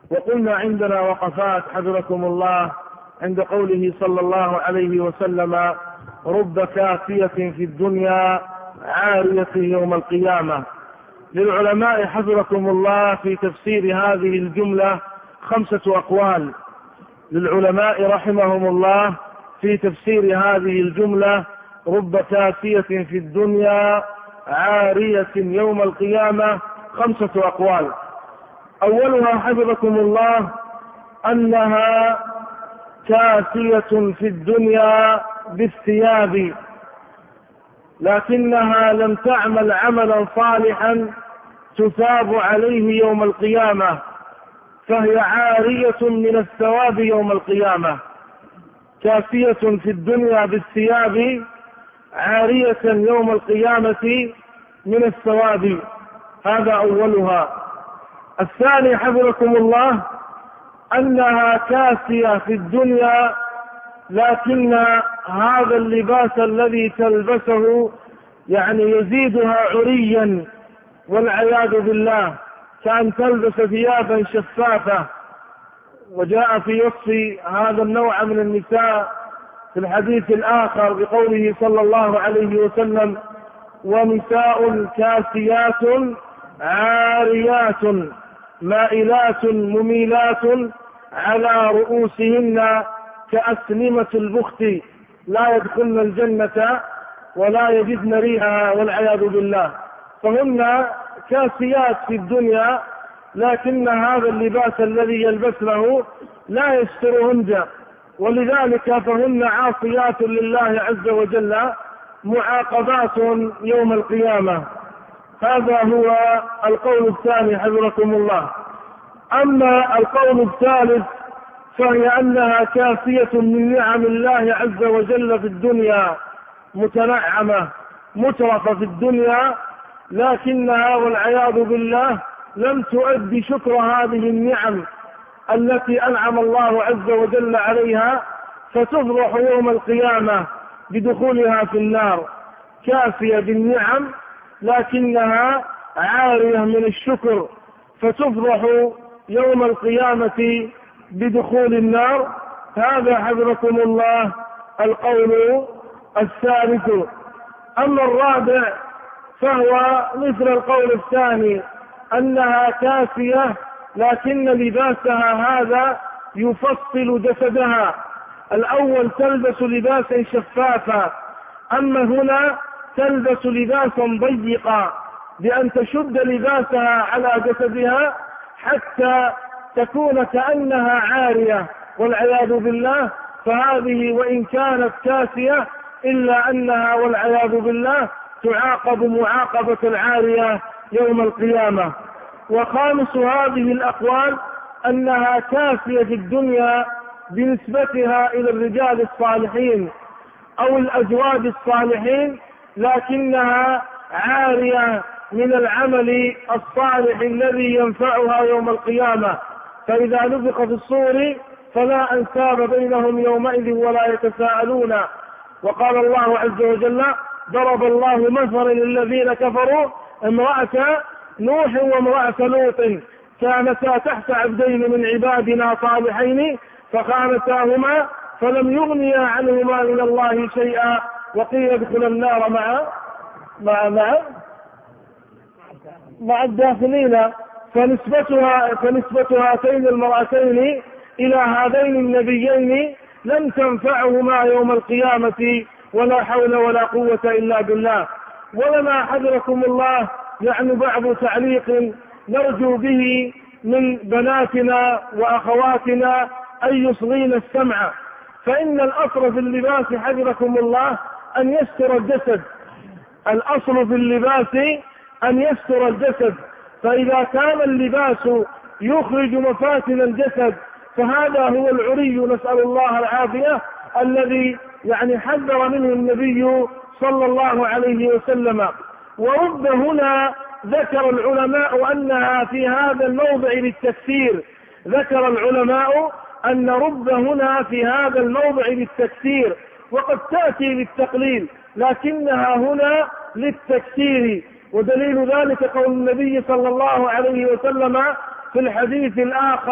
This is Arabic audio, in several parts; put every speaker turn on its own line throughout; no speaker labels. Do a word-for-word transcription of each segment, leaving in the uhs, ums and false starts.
وقلنا عندنا وقفات حفظكم الله عند قوله صلى الله عليه وسلم: رب كافية في الدنيا عارية يوم القيامة. للعلماء حفظكم الله في تفسير هذه الجملة خمسة أقوال. للعلماء رحمهم الله في تفسير هذه الجملة: رب كافية في الدنيا عارية يوم القيامة، خمسة أقوال. أولها حفظكم الله أنها كافية في الدنيا بالثياب، لكنها لم تعمل عملا صالحا تثاب عليه يوم القيامة، فهي عارية من الثواب يوم القيامة. كافية في الدنيا بالثياب، عارية يوم القيامة من الثواب. هذا أولها. الثاني حفظكم الله أنها كافية في الدنيا، لكن هذا اللباس الذي تلبسه يعني يزيدها عريا والعياذ بالله، كأن تلبس ثيابا شفافة. وجاء في وصف هذا النوع من النساء في الحديث الآخر بقوله صلى الله عليه وسلم: ونساء كاسيات عاريات مائلات مميلات على رؤوسهن كأسنمة البخت لا يدخلن الجنة ولا يجدن ريحها والعياذ بالله. فهن كاسيات في الدنيا، لكن هذا اللباس الذي يلبسنه لا يسترهن، ولذلك فهن عاصيات لله عز وجل معاقبات يوم القيامة. هذا هو القول الثاني حفظكم الله. أما القول الثالث فهي أنها كافية من نعم الله عز وجل في الدنيا، متنعمة مترفة في الدنيا، لكنها والعياذ بالله لم تؤدي شكر هذه النعم التي أنعم الله عز وجل عليها، فتفرح يوم القيامة بدخولها في النار. كافية بالنعم لكنها عارية من الشكر، فتفرح يوم القيامة بدخول النار. هذا حفظكم الله القول الثالث. أما الرابع فهو مثل القول الثاني، أنها كافية لكن لباسها هذا يفصل جسدها. الأول تلبس لباسا شفافا، أما هنا تلبس لباسا ضيقا بأن تشد لباسها على جسدها حتى تكون كأنها عارية والعياذ بالله. فهذه وإن كانت كاسية إلا أنها والعياذ بالله تعاقب معاقبة العارية يوم القيامة. وخامس هذه الأقوال أنها كافية في الدنيا بنسبتها إلى الرجال الصالحين أو الأزواج الصالحين، لكنها عارية من العمل الصالح الذي ينفعها يوم القيامة. فإذا نفخ في الصور فلا أنساب بينهم يومئذ ولا يتساءلون. وقال الله عز وجل: ضرب الله مثلا للذين كفروا امرأة نوح وامرأة لوط كانتا تحت عبدين من عبادنا صالحين فخانتاهما فلم يغنيا عنهما من الله شيئا وقيل ادخلا النار مع مع مع مع الداخلين. فنسبتها فنسبة هاتين المرأتين إلى هذين النبيين لم تنفعهما يوم القيامة، ولا حول ولا قوة إلا بالله. ولما حذركم الله يعني بعض تعليق نرجو به من بناتنا وأخواتنا أن يصغين السمع. فإن الأصل في اللباس حذركم الله أن يستر الجسد. الأصل في اللباس أن يستر الجسد، فإذا كان اللباس يخرج مفاتن الجسد فهذا هو العري، نسأل الله العافية، الذي يعني حذر منه النبي صلى الله عليه وسلم. ورب هنا ذكر العلماء أنها في هذا الموضع للتكثير. ذكر العلماء أن رب هنا في هذا الموضع للتكثير، وقد تأتي للتقليل، لكنها هنا للتكثير. ودليل ذلك قول النبي صلى الله عليه وسلم في الحديث الآخر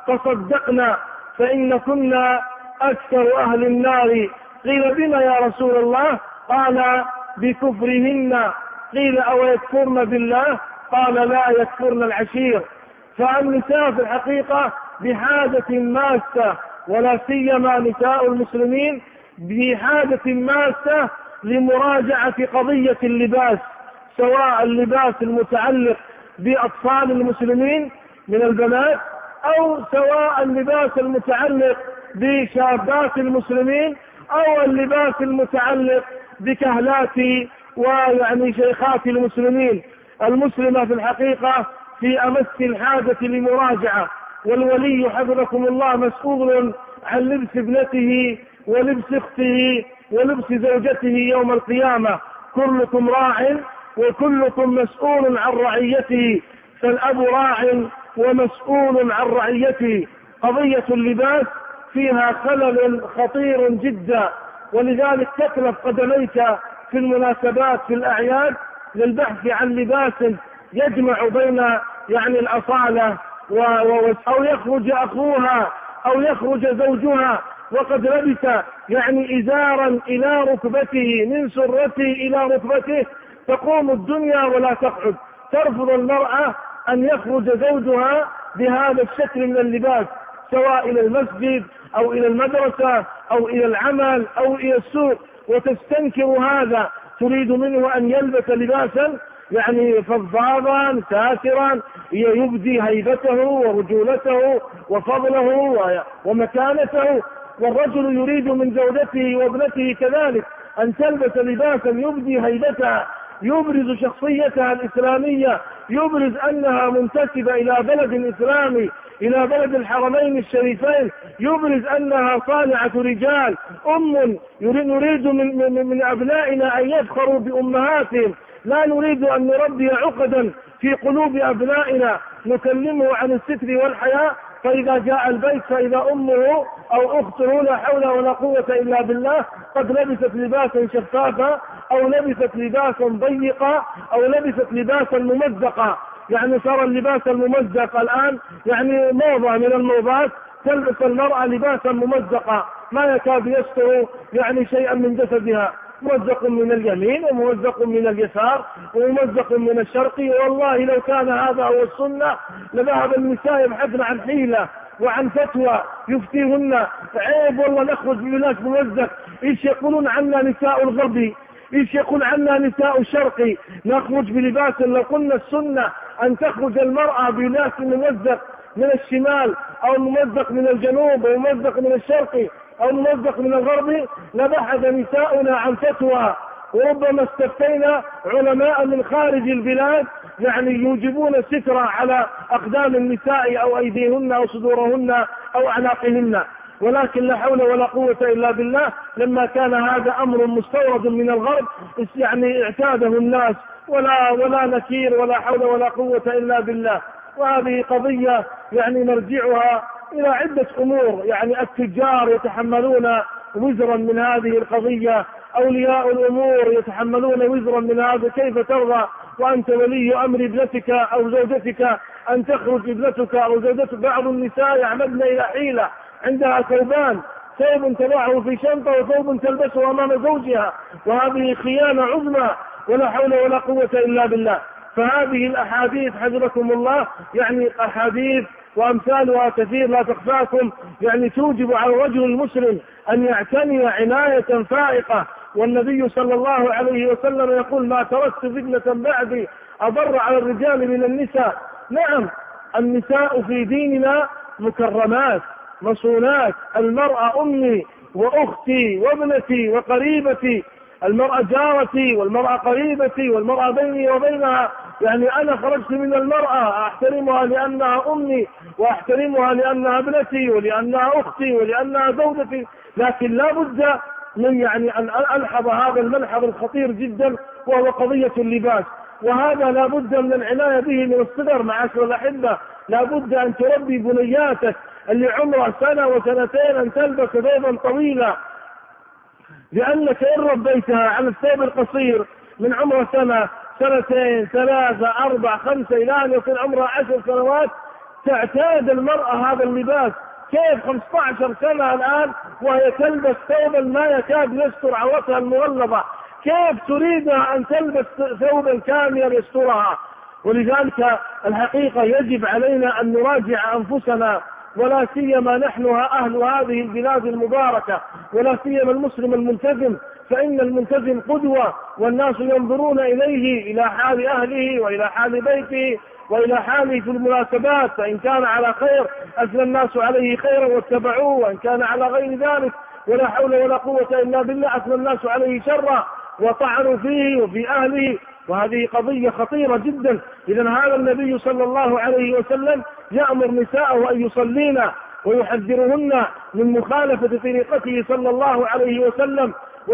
تصدقنا فإن كنا أكثر أهل النار. قيل بما يا رسول الله؟ قال بكفرهن. قيل أو يكفرن بالله؟ قال لا يكفرن العشير. فالنساء في الحقيقة بحاجة ماسة، ولا سيما نساء المسلمين بحاجة ماسة لمراجعة قضية اللباس، سواء اللباس المتعلق بأطفال المسلمين من البنات، أو سواء اللباس المتعلق بشابات المسلمين، أو اللباس المتعلق بكهلات ويعني شيخات المسلمين. المسلمة في الحقيقة في أمس الحاجة لمراجعة، والولي حفظكم الله مسؤول عن لبس ابنته ولبس اخته ولبس زوجته يوم القيامة. كلكم راع وكلكم مسؤول عن رعيته، فالأب راع ومسؤول عن رعيته. قضية اللباس فيها خلل خطير جدا، ولذلك تكلف قدميك في المناسبات في الأعياد للبحث عن لباس يجمع بين يعني الأصالة و... و... أو يخرج أخوها أو يخرج زوجها وقد لبس يعني إزارا إلى ركبته من سرته إلى ركبته، تقوم الدنيا ولا تقعد. ترفض المرأة أن يخرج زوجها بهذا الشكل من اللباس، سواء إلى المسجد أو إلى المدرسة أو إلى العمل أو إلى السوق، وتستنكر هذا، تريد منه أن يلبس لباسا يعني فضابا ساترا يبدي هيبته ورجولته وفضله ومكانته. والرجل يريد من زوجته وابنته كذلك أن تلبس لباسا يبدي هيبتها، يبرز شخصيتها الإسلامية، يبرز أنها منتسبة إلى بلد إسلامي، إلى بلد الحرمين الشريفين، يبرز أنها صانعة رجال. أم نريد من, من, من أبنائنا أن يفخروا بأمهاتهم، لا نريد أن نربي عقدا في قلوب أبنائنا نكلمه عن الستر والحياء، فإذا جاء البيت فإذا أمه أو أخته لا حول ولا قوة إلا بالله قد لبست لباسا شفافا أو لبست لباسا ضيقا أو لبست لباسا ممزقا. يعني صار اللباس الممزق الآن يعني موضة من الموضات، تلبس المرأة لباسا ممزقا ما يكاد يستر يعني شيئا من جسدها، ممزق من اليمين وممزق من اليسار وممزق من الشرق. والله لو كان هذا هو السنة لذهب النساء يبحثن عن حيلة وعن فتوى يفتيهن. عيب والله نخرج بلباس ممزق، ايش يقولون عنا نساء الغرب، ايش يقول عنا نساء الشرق. نخرج بلباس، لو قلنا السنة أن تخرج المرأة بلباس ممزق من الشمال أو ممزق من الجنوب أو ممزق من الشرق أو ممزق من الغرب لبحث نساؤنا عن فتوى، وربما استفتينا علماء من خارج البلاد يعني يوجبون الستر على أقدام النساء أو أيديهن أو صدورهن أو أعناقهن. ولكن لا حول ولا قوة إلا بالله، لما كان هذا أمر مستورد من الغرب يعني اعتاده الناس، ولا ولا نكير ولا حول ولا قوة إلا بالله. وهذه قضية يعني مرجعها إلى عدة أمور. يعني التجار يتحملون وزرا من هذه القضية، أولياء الأمور يتحملون وزرا من هذا. كيف ترضى وأنت ولي أمر ابنتك أو زوجتك أن تخرج ابنتك أو زوجتك؟ بعض النساء يعمدن إلى حيلة، عندها ثوبان، ثوب تضعه في شنطة وثوب تلبسه أمام زوجها، وهذه خيانة عظمى ولا حول ولا قوة إلا بالله. فهذه الأحاديث حفظكم الله يعني أحاديث وأمثالها كثير لا تخفاكم، يعني توجب على الرجل المسلم أن يعتني عناية فائقة. والنبي صلى الله عليه وسلم يقول ما تركت فتنة بعدي أضر على الرجال من النساء. نعم، النساء في ديننا مكرمات مصونات. المرأة أمي وأختي وابنتي وقريبتي، المرأة جارتي والمرأة قريبتي والمرأة بيني وبينها. يعني أنا خرجت من المرأة أحترمها لأنها أمي وأحترمها لأنها ابنتي ولأنها أختي ولأنها زوجتي، لكن لا بد من يعني أن ألحظ هذا الملحظ الخطير جدا وهو قضية اللباس. وهذا لا بد من العناية به من الصغر معاشر الأحبة. لا بد أن تربي بنياتك اللي عمرها سنة وسنتين أن تلبس ثوبا طويلا، لأنك إن ربيتها على الثوب القصير من عمرها سنة سنتين ثلاثة أربع خمسة إلى أن يكون عمرها عشر سنوات تعتاد المرأة هذا اللباس. كيف خمسة عشر سنة الآن وهي تلبس ثوبا ما يكاد يستر عورتها المغلظة؟ كيف تريدها أن تلبس ثوبا كاملا يسترها؟ ولذلك الحقيقة يجب علينا أن نراجع أنفسنا، ولا سيما نحن أهل هذه البلاد المباركة، ولا سيما المسلم الملتزم، فإن الملتزم قدوة، والناس ينظرون إليه، إلى حال أهله وإلى حال بيته وإلى حاله في المناسبات، فإن كان على خير أثنى الناس عليه خيرا واتبعوه، وإن كان على غير ذلك ولا حول ولا قوة إلا بالله أثنى الناس عليه شرا وطعنوا فيه وفي أهله، وهذه قضية خطيرة جدا. إذن هذا النبي صلى الله عليه وسلم يأمر نساءه أن يصلين ويحذرهن من مخالفة طريقته صلى الله عليه وسلم،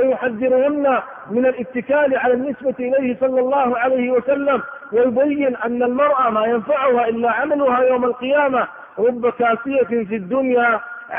ويحذرهن من الاتكال على النسبة إليه صلى الله عليه وسلم، ويبين أن المرأة ما ينفعها إلا عملها يوم القيامة، رب كاسية في الدنيا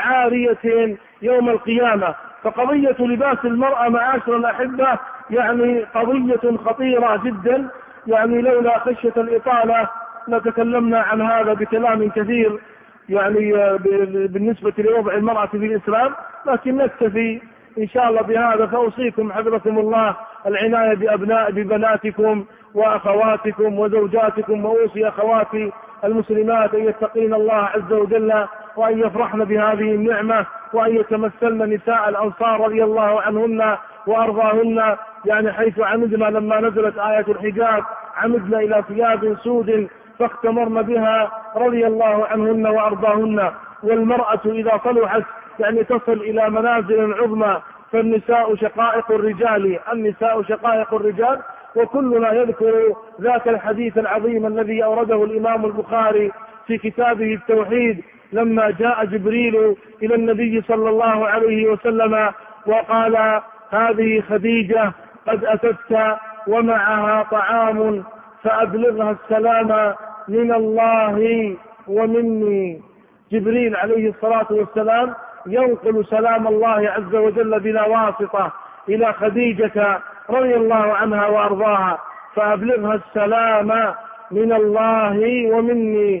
عارية يوم القيامة. فقضية لباس المرأة معاشر الأحبة يعني قضية خطيرة جدا، يعني لولا خشية الإطالة لتكلمنا عن هذا بكلام كثير يعني بالنسبة لوضع المرأة في الإسلام، لكن نكتفي إن شاء الله بهذا. فأوصيكم حفظكم الله العناية بأبناء ببناتكم وأخواتكم وزوجاتكم، وأوصي أخواتي المسلمات أن يتقين الله عز وجل، وأن يفرحن بهذه النعمة، وأن يتمثلن نساء الأنصار رضي الله عنهن وأرضاهن، يعني حيث عمدنا لما نزلت آية الحجاب عمدنا إلى ثياب سود فاختمرن بها رضي الله عنهن وأرضاهن. والمرأة إذا صلحت يعني تصل إلى منازل عظمى، فالنساء شقائق الرجال، النساء شقائق الرجال. وكلنا يذكر ذاك الحديث العظيم الذي أورده الإمام البخاري في كتابه التوحيد، لما جاء جبريل إلى النبي صلى الله عليه وسلم وقال: هذه خديجة قد أتتك ومعها طعام فأبلغها السلام من الله ومني. جبريل عليه الصلاة والسلام ينقل سلام الله عز وجل بلا واسطة إلى خديجة رضي الله عنها وأرضاها، فأبلغها السلام من الله ومني،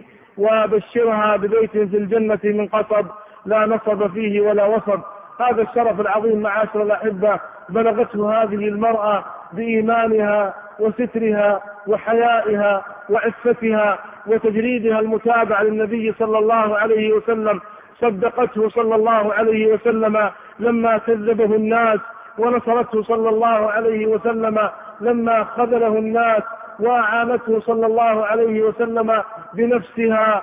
وبشرها ببيت في الجنة من قصب لا نصب فيه ولا وصب. هذا الشرف العظيم معاشر الأحبة بلغته هذه المرأة بإيمانها وسترها وحيائها وعفتها وتجريدها المتابع للنبي صلى الله عليه وسلم. صدقته صلى الله عليه وسلم لما كذبه الناس، ونصرته صلى الله عليه وسلم لما خذله الناس، وأعانته صلى الله عليه وسلم بنفسها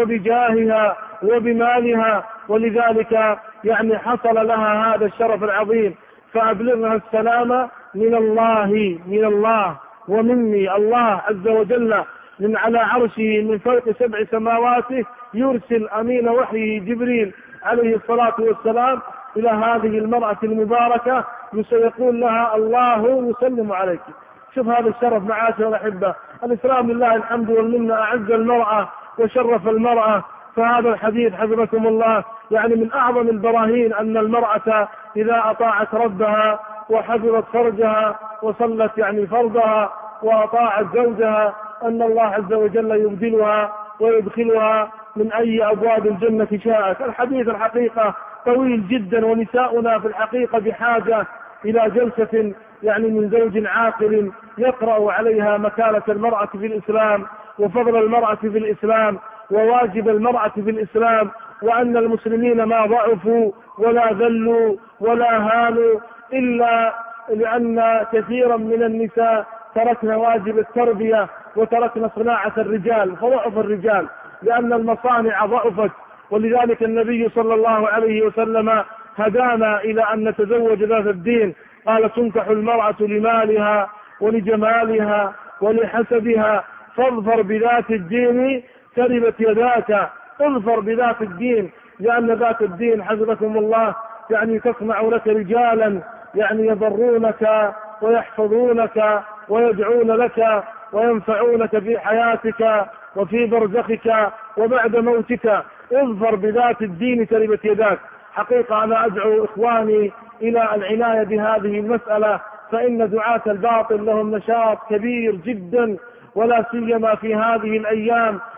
وبجاهها وبمالها، ولذلك يعني حصل لها هذا الشرف العظيم. فأبلغها السلام من الله من الله ومني. الله عز وجل من على عرشه من فوق سبع سماواته يرسل أمين وحيه جبريل عليه الصلاة والسلام إلى هذه المرأة المباركة، يقول لها: الله يسلم عليك. شوف هذا الشرف معاشر الأحبة. الإسلام لله الحمد والمنة أعز المرأة وشرف المرأة. فهذا الحديث حفظكم الله يعني من أعظم البراهين أن المرأة إذا أطاعت ربها وحفظت فرجها وصلت يعني فرضها وأطاعت زوجها أن الله عز وجل يبدلها ويدخلها من أي أبواب الجنة شاءت. الحديث الحقيقة طويل جدا، ونساؤنا في الحقيقة بحاجة إلى جلسة يعني من زوج عاقل يقرأ عليها مكانة المرأة في الإسلام، وفضل المرأة في الإسلام، وواجب المرأة في الإسلام، وأن المسلمين ما ضعفوا ولا ذلوا ولا هانوا إلا لأن كثيرا من النساء تركنا واجب التربية وتركنا صناعة الرجال، فضعف الرجال لأن المصانع ضعفت. ولذلك النبي صلى الله عليه وسلم هدانا إلى أن نتزوج ذات الدين. قال: تنكح المرأة لمالها ولجمالها ولحسبها، فاظفر بذات الدين تربت يداك. اظفر بذات الدين، لأن ذات الدين حفظكم الله يعني تصنع لك رجالا يعني يضرونك ويحفظونك ويدعون لك وينفعونك في حياتك وفي برزخك وبعد موتك. اظفر بذات الدين تربت يداك. حقيقة أنا أدعو إخواني إلى العناية بهذه المسألة، فإن دعاة الباطل لهم نشاط كبير جدا، ولا سيما في هذه الأيام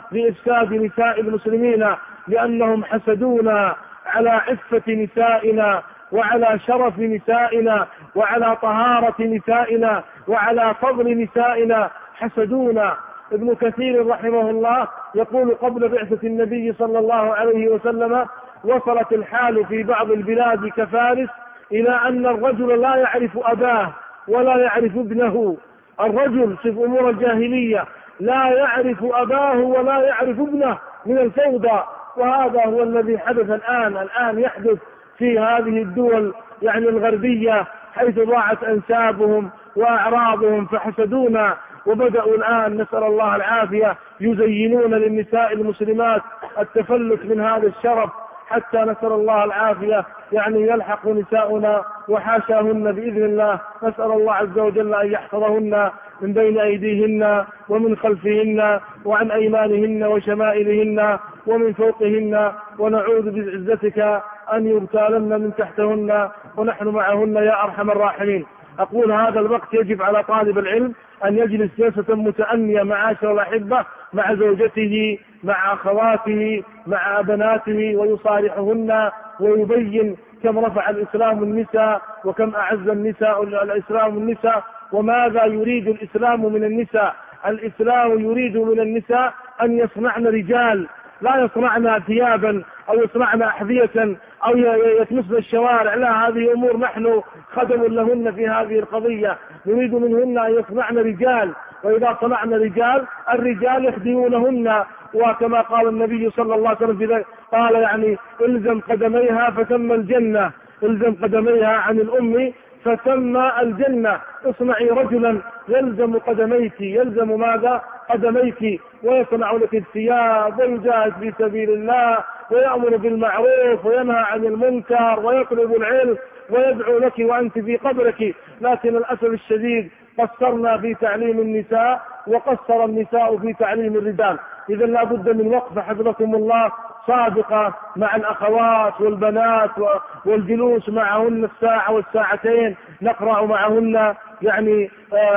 لإفساد نساء المسلمين، لأنهم حسدونا على عفة نسائنا وعلى شرف نسائنا وعلى طهارة نسائنا وعلى فضل نسائنا، حسدونا. ابن كثير رحمه الله يقول قبل بعثة النبي صلى الله عليه وسلم: وصلت الحال في بعض البلاد كفارس إلى أن الرجل لا يعرف أباه ولا يعرف ابنه. الرجل في أمور الجاهلية لا يعرف أباه ولا يعرف ابنه من الفوضى، وهذا هو الذي حدث الآن الآن يحدث في هذه الدول يعني الغربية، حيث ضاعت أنسابهم وأعراضهم فحسدونا. وبدأوا الآن نسأل الله العافية يزينون للنساء المسلمات التفلت من هذا الشرف، حتى نسأل الله العافية يعني يلحق نساؤنا وحاشاهن بإذن الله. نسأل الله عز وجل أن يحفظهن من بين أيديهن ومن خلفهن وعن أيمانهن وشمائلهن ومن فوقهن، ونعوذ بعزتك أن يغتالن من تحتهن ونحن معهن يا أرحم الراحمين. أقول هذا الوقت يجب على طالب العلم أن يجلس جلسة متأنية معاشر الأحبة مع زوجته مع أخواته مع بناته، ويصارحهن ويبين كم رفع الإسلام النساء وكم أعز النساء الإسلام النساء، وماذا يريد الإسلام من النساء. الإسلام يريد من النساء أن يصنعن رجال، لا يصنعن ثيابا أو يصنعن أحذية أو يتمسن الشوارع، لا، هذه أمور نحن خدم لهن في هذه القضية. نريد منهن أن يصنعن رجال، وإذا صنعن رجال الرجال يخدمونهن. وكما قال النبي صلى الله عليه وسلم قال يعني: الزم قدميها فتم الجنة، الزم قدميها عن الأم فتم الجنة. اصنعي رجلا يلزم قدميك، يلزم ماذا؟ قدميك، ويصنع لك الثياب ويجاهد في سبيل الله ويأمر بالمعروف وينهى عن المنكر ويطلب العلم ويدعو لك وأنت في قبرك. لكن للأسف الشديد قصرنا في تعليم النساء وقصر النساء في تعليم الرجال. إذا لا بد من وقفة حفظكم الله صادقة مع الأخوات والبنات والجلوس معهن الساعة والساعتين، نقرأ معهن يعني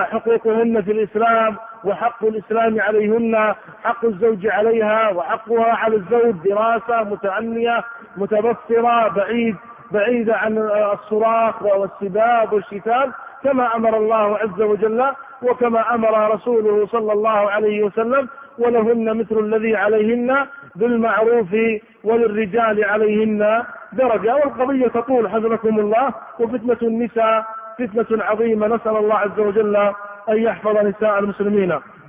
حقوقهن في الإسلام وحق الإسلام عليهن، حق الزوج عليها وحقها على الزوج، دراسة متأنية متبصرة بعيد بعيدة عن الصراخ والسباب والشتام، كما أمر الله عز وجل وكما أمر رسوله صلى الله عليه وسلم. ولهن مثل الذي عليهن بالمعروف وللرجال عليهن درجة. والقضية تطول حفظكم الله، وفتنة النساء فتنة عظيمة، نسأل الله عز وجل أن يحفظ نساء المسلمين.